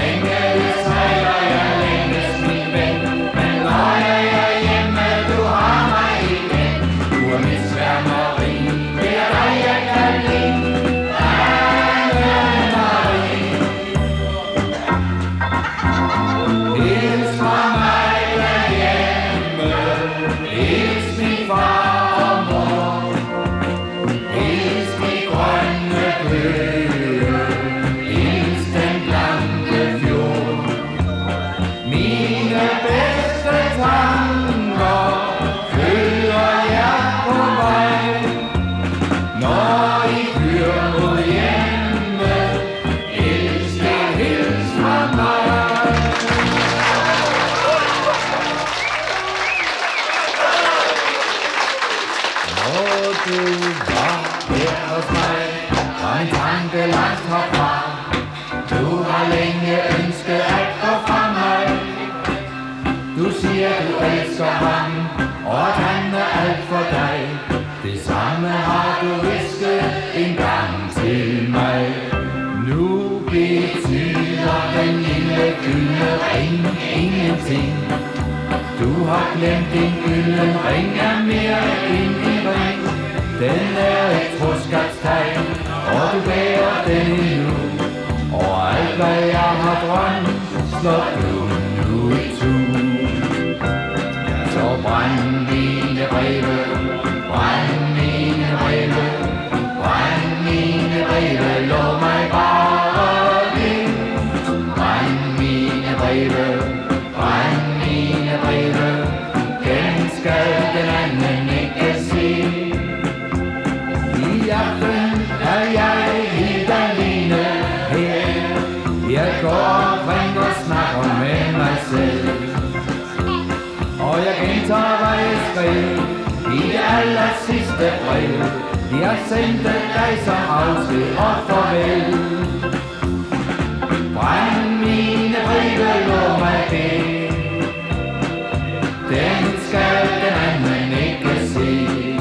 længe vi sejler, jeg længes min ven. Men når jeg er hjemme, du har mig igen. Du er mit sværmeri, det er dig jeg kan lide. Anne-Marie. Hils fra mig derhjemme, hils min far og mor. Hils de grønne bøge, hils den blanke fjord. Mine bedste tanker følger jer på vej. Når I kører mod hjemme, hils fra mig. Når du var her hos mig, var en tanke langt herfra. Du har længe ønsket at gå fra mig. Du siger du elsker ham, og at han er alt for dig. Det samme har du visket en gang til mig. Nu betyder den lille gyldne ring ingenting. Du har glemt din gylden ring er mere end en ring. Den er et troskabstegn, og du bærer den endnu. Og alt hvad jeg har drømt, slår du nu i tu. Så brænd mine breve, brænd mine breve, brænd mine breve, lov mig bare det. Brænd mine breve, brænd mine breve, den skal den anden ikke se. I aften er jeg helt alene her. Jeg går omkring og snakker med mig selv. Og jeg gentager hvad jeg skrev i det aller sidste brev. Jeg sendte dig som afsked og farvel. Brænd mine breve, lov mig det. Den skal den anden ikke se.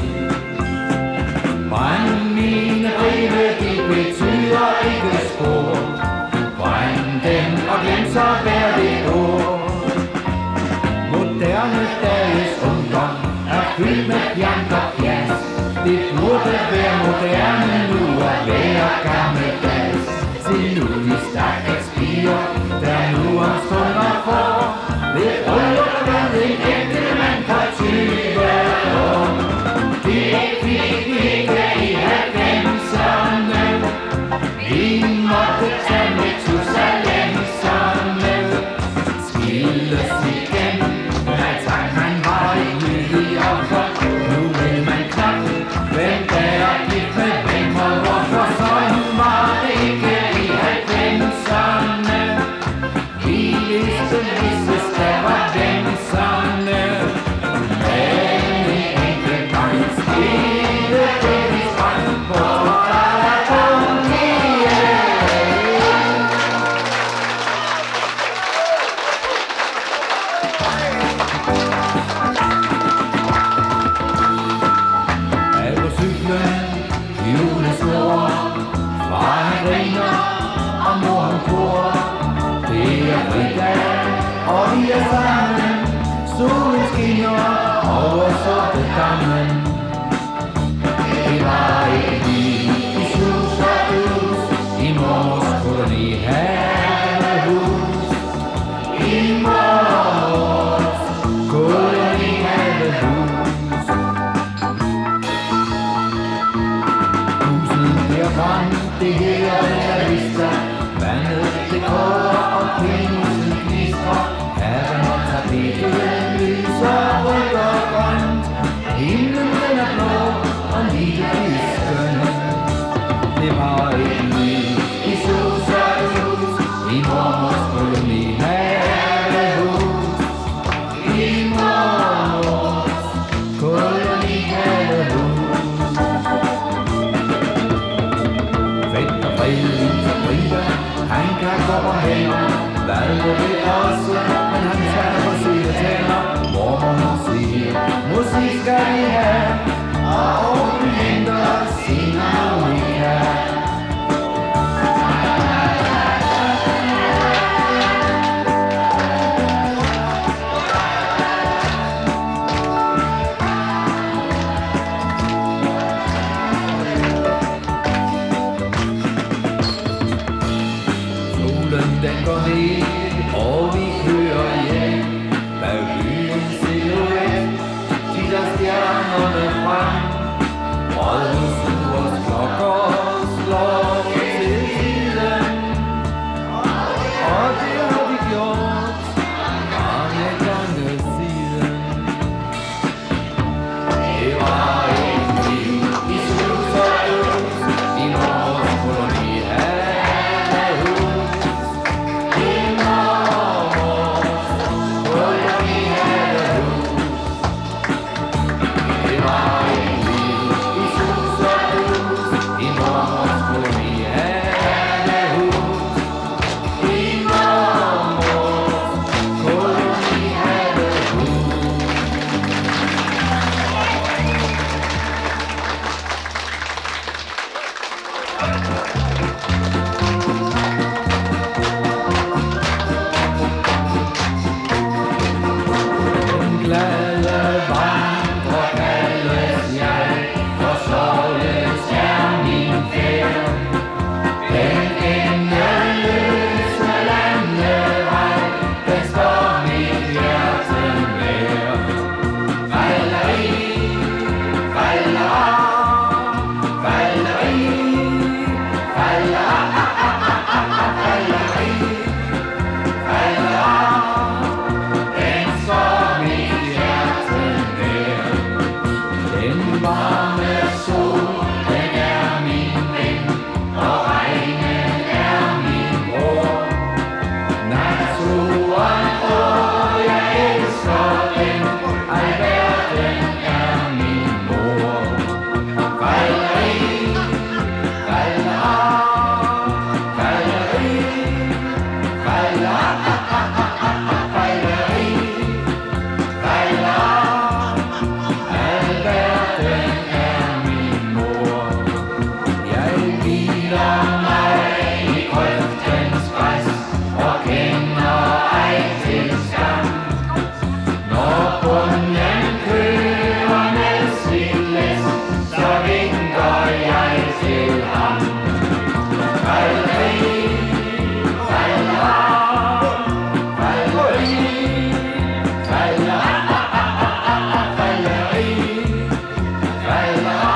Brænd mine breve, de betyder ikke spor. Brænd dem og glem så hver det ord. Moderne dages ungdom er fyldt med pjank og pjas. Det burde være moderne nu at være gammeldags. Se nu de stakkels piger, der nu om stunder får lidt bryllup med en enkelt mand på 20 år. Det fik vi ikke i 90'erne. Vi måtte tage med Tusalemserne. Skilles igen, men tak han var ikke nylig offer. Nu vil man knap, hvem der er gift med hvem og hvorfor. Sådan var det ikke i 90'erne. Vi vidste, der var venserne. Men en enkelt gang skete det, vi sprang på og vi er sammen, solen skinner over Sortedammen. Det var et liv i sus og dus, i mors kolonihavehus. I mors kolonihavehus. Huset der brændte, det her er vista. Vandet det koger og pinsen knistrer. Herren og tapetet lyser rødt og grønt. Himlen den er blå og livet er skønt. Det var et liv i sus og dus, i mormors kolonihavehus. I mormors kolonihavehus. Fedt og fredelig og frier, han kan gå på hænder. Valget vil også, men han tager på sine tænder. Mormor siger, musik skal vi have, og åben henter sin harmonika. den går ned, og vi kører hjem. Bag byens silhuet titter stjernerne frem. Rådhusurs klokker slår til tiden, og det har vi gjort mange gange siden. Det var en tid i sus og dus, i vores kolonihavehus. I mormors kolonihavehus. Det var en tid i sus og dus, i mormors kolonihavehus. I mormors kolonihavehus. Den glade vandrer kaldes jeg, for således er min færd. Den endeløse landevej, den står mit hjerte nær. Falleri, falleri, falleri, falleri, falleri, falleri. Den står mit hjerte nær. Den varme sol, den er min ven, og regnen er min bror. Naturen, jeg elsker den, alverden er min mor. Falleri, falleri, falleri, falleri, falleri, falleri. Alverden er min mor. Jeg hviler mig i grøftens græs og kender ej til skam. Når bunden kører med sit læs, så vinker jeg til ham. Falleri, falleri, falleri, falleri, falleri, falleri.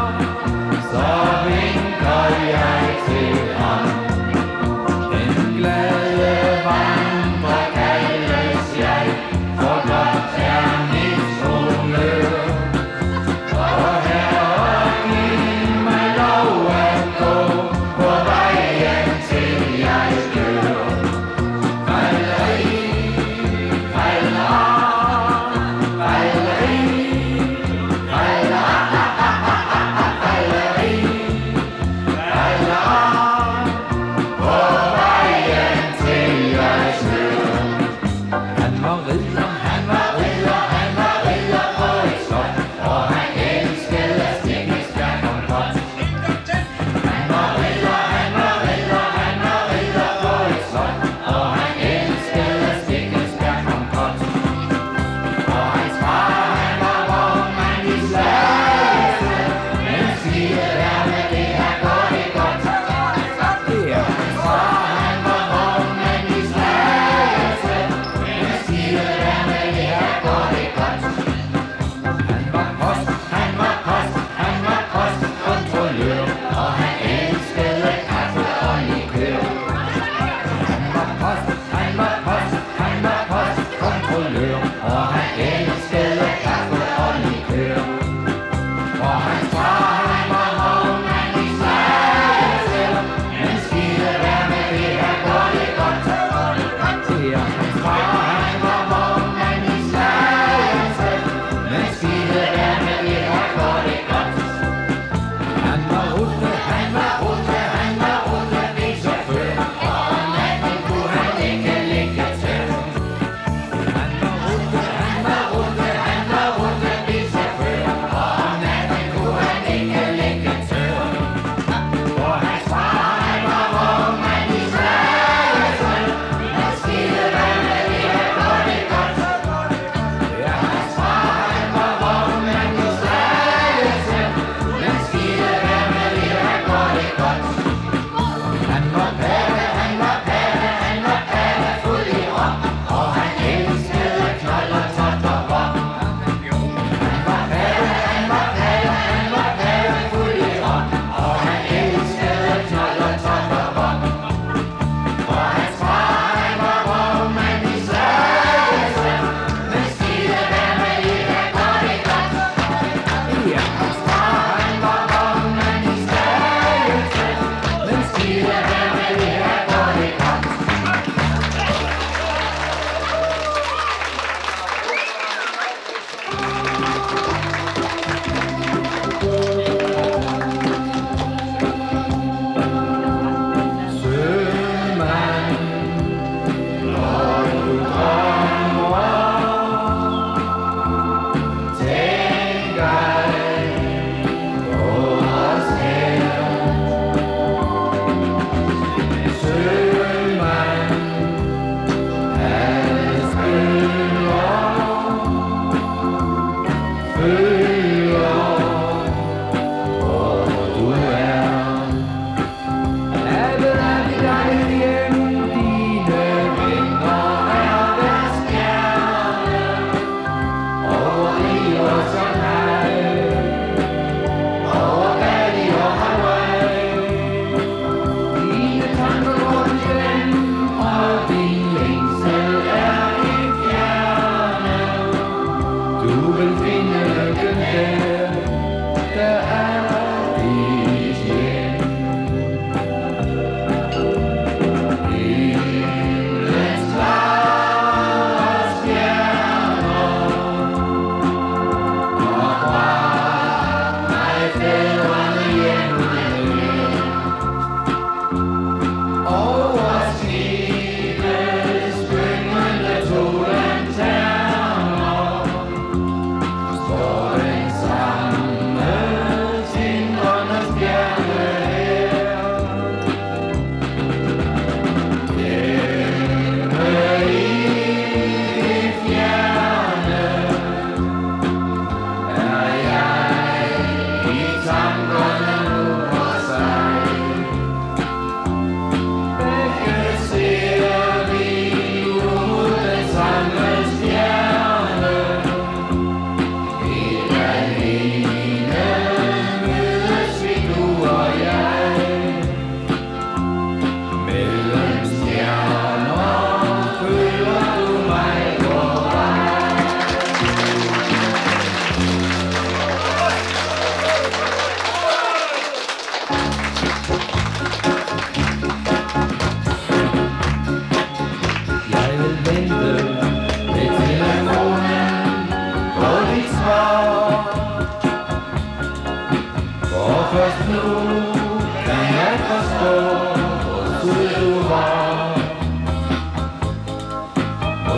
Så vinker jeg til ham. Den glade vandrer kaldes jeg, for godt er mit humør. Og Herre, giv mig lov at gå på vejen til jeg dør. Falleri, falleri, falleri, falleri, falleri, falleri. På vejen til jeg dør. Han var ridder, han var ridder, han var ridder på et slot, og han elskede at stikke stærk om godt. Han var ridder, han var ridder, han var ridder på et slot, og han elskede at stikke stærk om godt. Og hans far, han var vognmand i Slagelse, men skide der med det her går det godt. Ja, hans far, han var vognmand i Slagelse, men skide der med det her går det godt. Han var post, han var post, han var postkontrollør, og han elskede kaffe og likør. Han var post, han var post, han var postkontrollør, og han elskede kaffe og likør. Og hans far, han var vognmand i Slagelse, men skide der med det her går det godt. Ja, hans far, han var vognmand i Slagelse, men skide der med det her går det godt. Han var Rutte, han var Rutte, han var Rutte, bilchauffør, og om natten kunne han ikke ligge tør. Han var Rutte, han var Rutte, han var Rutte, bilchauffør, og om natten kunne han ikke ligge tør. For hans far, han var vognmand i Slagelse, men skide der med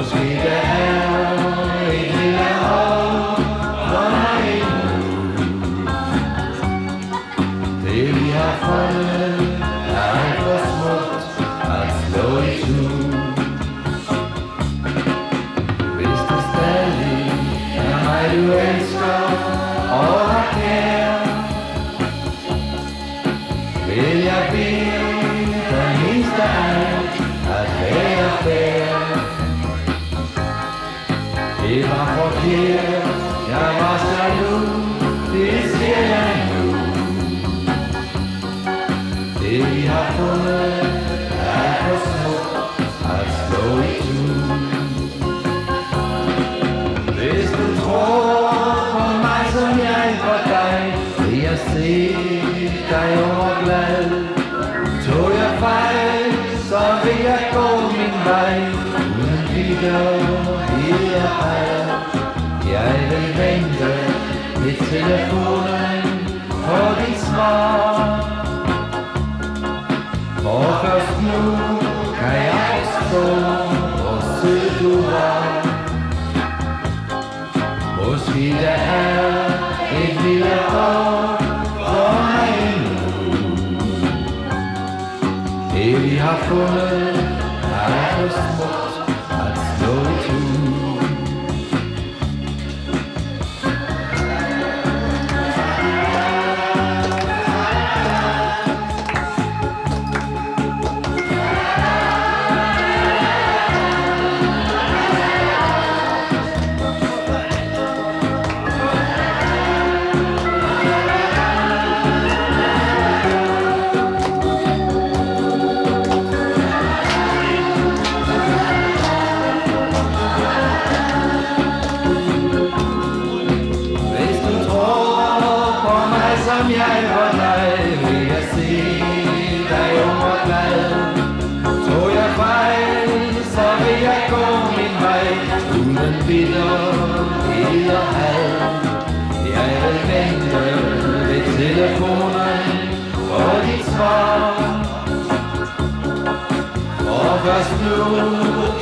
Måske der er et lille år for mig endnu. Det vi har fundet er alt for smukt at slå itu. Hvis det stadig er mig du elsker og har kær, vil jeg bede dig mindst af alt at være fair. Det var forkert, jeg var jaloux, det siger jeg nu. Det vi har fundet er for smukt at slå itu. Hvis du tror på mig som jeg for dig, vil jeg se dig overglad. Tog jeg fejl, så vil jeg gå min vej uden videre her. Jeg vil vente ved telefonen på dit svar. For først nu kan jeg forstå, hvor sød du var. Måske der er et lille år for mig endnu. Det vi har fundet er for smukt at slå itu. Som jeg for dig, vil jeg se dig overglad. Tog jeg fejl, så vil jeg gå min vej uden bitterhed og had. Jeg vil vente ved telefonen for dit svar. Og først nu